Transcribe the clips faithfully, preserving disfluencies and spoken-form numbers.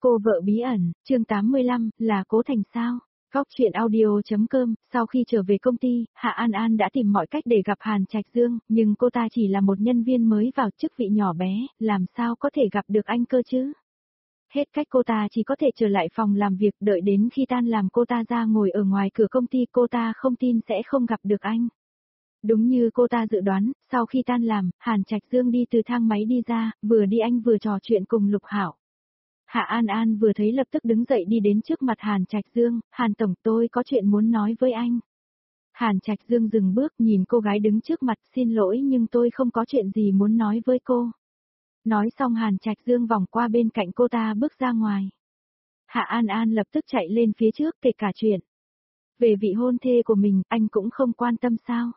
Cô vợ bí ẩn, chương tám mươi lăm, là Cố Thành sao? Góc truyện audio.com, sau khi trở về công ty, Hạ An An đã tìm mọi cách để gặp Hàn Trạch Dương, nhưng cô ta chỉ là một nhân viên mới vào chức vị nhỏ bé, làm sao có thể gặp được anh cơ chứ? Hết cách cô ta chỉ có thể trở lại phòng làm việc, đợi đến khi tan làm cô ta ra ngồi ở ngoài cửa công ty, cô ta không tin sẽ không gặp được anh. Đúng như cô ta dự đoán, sau khi tan làm, Hàn Trạch Dương đi từ thang máy đi ra, vừa đi anh vừa trò chuyện cùng Lục Hạo. Hạ An An vừa thấy lập tức đứng dậy đi đến trước mặt Hàn Trạch Dương, Hàn Tổng, tôi có chuyện muốn nói với anh. Hàn Trạch Dương dừng bước nhìn cô gái đứng trước mặt, xin lỗi nhưng tôi không có chuyện gì muốn nói với cô. Nói xong Hàn Trạch Dương vòng qua bên cạnh cô ta bước ra ngoài. Hạ An An lập tức chạy lên phía trước kể cả chuyện. Về vị hôn thê của mình, anh cũng không quan tâm sao?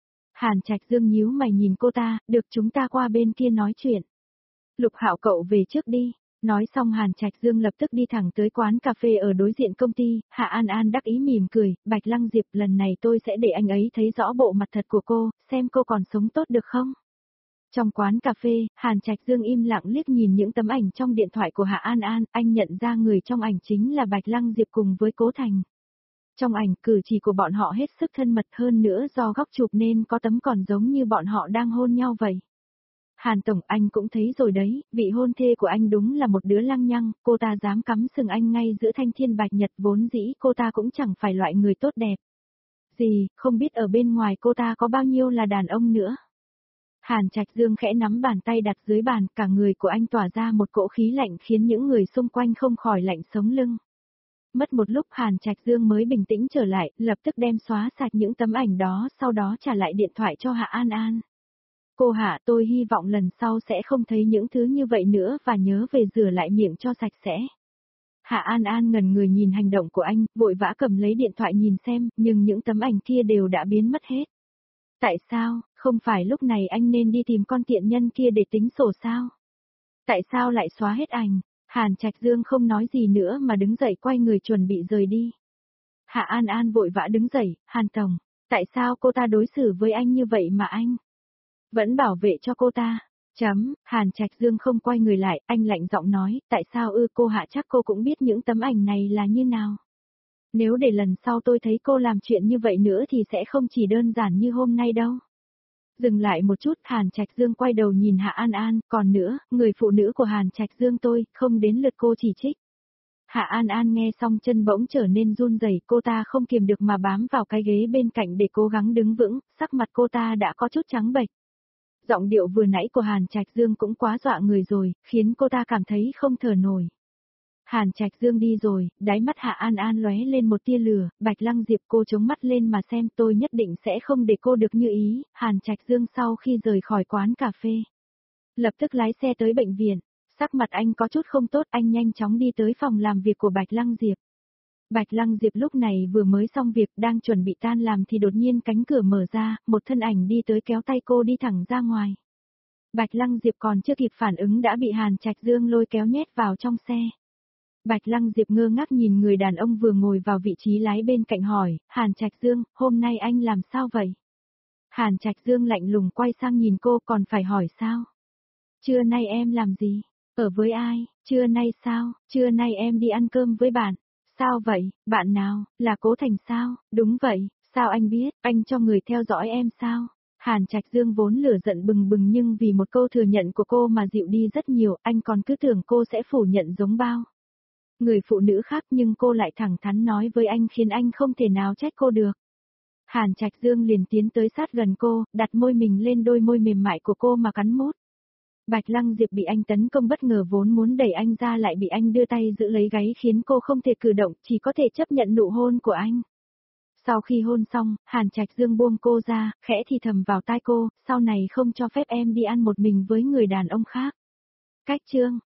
Hàn Trạch Dương nhíu mày nhìn cô ta, được chúng ta qua bên kia nói chuyện. Lục Hạo cậu về trước đi. Nói xong Hàn Trạch Dương lập tức đi thẳng tới quán cà phê ở đối diện công ty, Hạ An An đắc ý mỉm cười, Bạch Lăng Diệp, lần này tôi sẽ để anh ấy thấy rõ bộ mặt thật của cô, xem cô còn sống tốt được không? Trong quán cà phê, Hàn Trạch Dương im lặng liếc nhìn những tấm ảnh trong điện thoại của Hạ An An, anh nhận ra người trong ảnh chính là Bạch Lăng Diệp cùng với Cố Thành. Trong ảnh, cử chỉ của bọn họ hết sức thân mật, hơn nữa do góc chụp nên có tấm còn giống như bọn họ đang hôn nhau vậy. Hàn Tổng, anh cũng thấy rồi đấy, vị hôn thê của anh đúng là một đứa lăng nhăng, cô ta dám cắm sừng anh ngay giữa thanh thiên bạch nhật, vốn dĩ cô ta cũng chẳng phải loại người tốt đẹp. Gì, không biết ở bên ngoài cô ta có bao nhiêu là đàn ông nữa. Hàn Trạch Dương khẽ nắm bàn tay đặt dưới bàn, cả người của anh tỏa ra một cỗ khí lạnh khiến những người xung quanh không khỏi lạnh sống lưng. Mất một lúc Hàn Trạch Dương mới bình tĩnh trở lại, lập tức đem xóa sạch những tấm ảnh đó, sau đó trả lại điện thoại cho Hạ An An. Cô Hạ, tôi hy vọng lần sau sẽ không thấy những thứ như vậy nữa và nhớ về rửa lại miệng cho sạch sẽ. Hạ An An ngẩn người nhìn hành động của anh, vội vã cầm lấy điện thoại nhìn xem, nhưng những tấm ảnh kia đều đã biến mất hết. Tại sao, không phải lúc này anh nên đi tìm con tiện nhân kia để tính sổ sao? Tại sao lại xóa hết ảnh? Hàn Trạch Dương không nói gì nữa mà đứng dậy quay người chuẩn bị rời đi. Hạ An An vội vã đứng dậy, Hàn Tổng, tại sao cô ta đối xử với anh như vậy mà anh vẫn bảo vệ cho cô ta? Chấm, Hàn Trạch Dương không quay người lại, anh lạnh giọng nói, tại sao ư? Cô Hạ, chắc cô cũng biết những tấm ảnh này là như nào. Nếu để lần sau tôi thấy cô làm chuyện như vậy nữa thì sẽ không chỉ đơn giản như hôm nay đâu. Dừng lại một chút, Hàn Trạch Dương quay đầu nhìn Hạ An An, còn nữa, người phụ nữ của Hàn Trạch Dương tôi, không đến lượt cô chỉ trích. Hạ An An nghe xong chân bỗng trở nên run rẩy, cô ta không kiềm được mà bám vào cái ghế bên cạnh để cố gắng đứng vững, sắc mặt cô ta đã có chút trắng bệch. Giọng điệu vừa nãy của Hàn Trạch Dương cũng quá dọa người rồi, khiến cô ta cảm thấy không thở nổi. Hàn Trạch Dương đi rồi, đáy mắt Hạ An An lóe lên một tia lửa, Bạch Lăng Diệp, cô chống mắt lên mà xem, tôi nhất định sẽ không để cô được như ý. Hàn Trạch Dương sau khi rời khỏi quán cà phê, lập tức lái xe tới bệnh viện, sắc mặt anh có chút không tốt, anh nhanh chóng đi tới phòng làm việc của Bạch Lăng Diệp. Bạch Lăng Diệp lúc này vừa mới xong việc, đang chuẩn bị tan làm thì đột nhiên cánh cửa mở ra, một thân ảnh đi tới kéo tay cô đi thẳng ra ngoài. Bạch Lăng Diệp còn chưa kịp phản ứng đã bị Hàn Trạch Dương lôi kéo nhét vào trong xe. Bạch Lăng Diệp ngơ ngác nhìn người đàn ông vừa ngồi vào vị trí lái bên cạnh hỏi, Hàn Trạch Dương, hôm nay anh làm sao vậy? Hàn Trạch Dương lạnh lùng quay sang nhìn cô, còn phải hỏi sao? Trưa nay em làm gì? Ở với ai? Trưa nay sao? Trưa nay em đi ăn cơm với bạn. Sao vậy? Bạn nào? Là Cố Thành sao? Đúng vậy, sao anh biết? Anh cho người theo dõi em sao? Hàn Trạch Dương vốn lửa giận bừng bừng nhưng vì một câu thừa nhận của cô mà dịu đi rất nhiều, anh còn cứ tưởng cô sẽ phủ nhận giống bao người phụ nữ khác, nhưng cô lại thẳng thắn nói với anh khiến anh không thể nào trách cô được. Hàn Trạch Dương liền tiến tới sát gần cô, đặt môi mình lên đôi môi mềm mại của cô mà cắn mút. Bạch Lăng Diệp bị anh tấn công bất ngờ, vốn muốn đẩy anh ra lại bị anh đưa tay giữ lấy gáy khiến cô không thể cử động, chỉ có thể chấp nhận nụ hôn của anh. Sau khi hôn xong, Hàn Trạch Dương buông cô ra, khẽ thì thầm vào tai cô, sau này không cho phép em đi ăn một mình với người đàn ông khác. Cách chương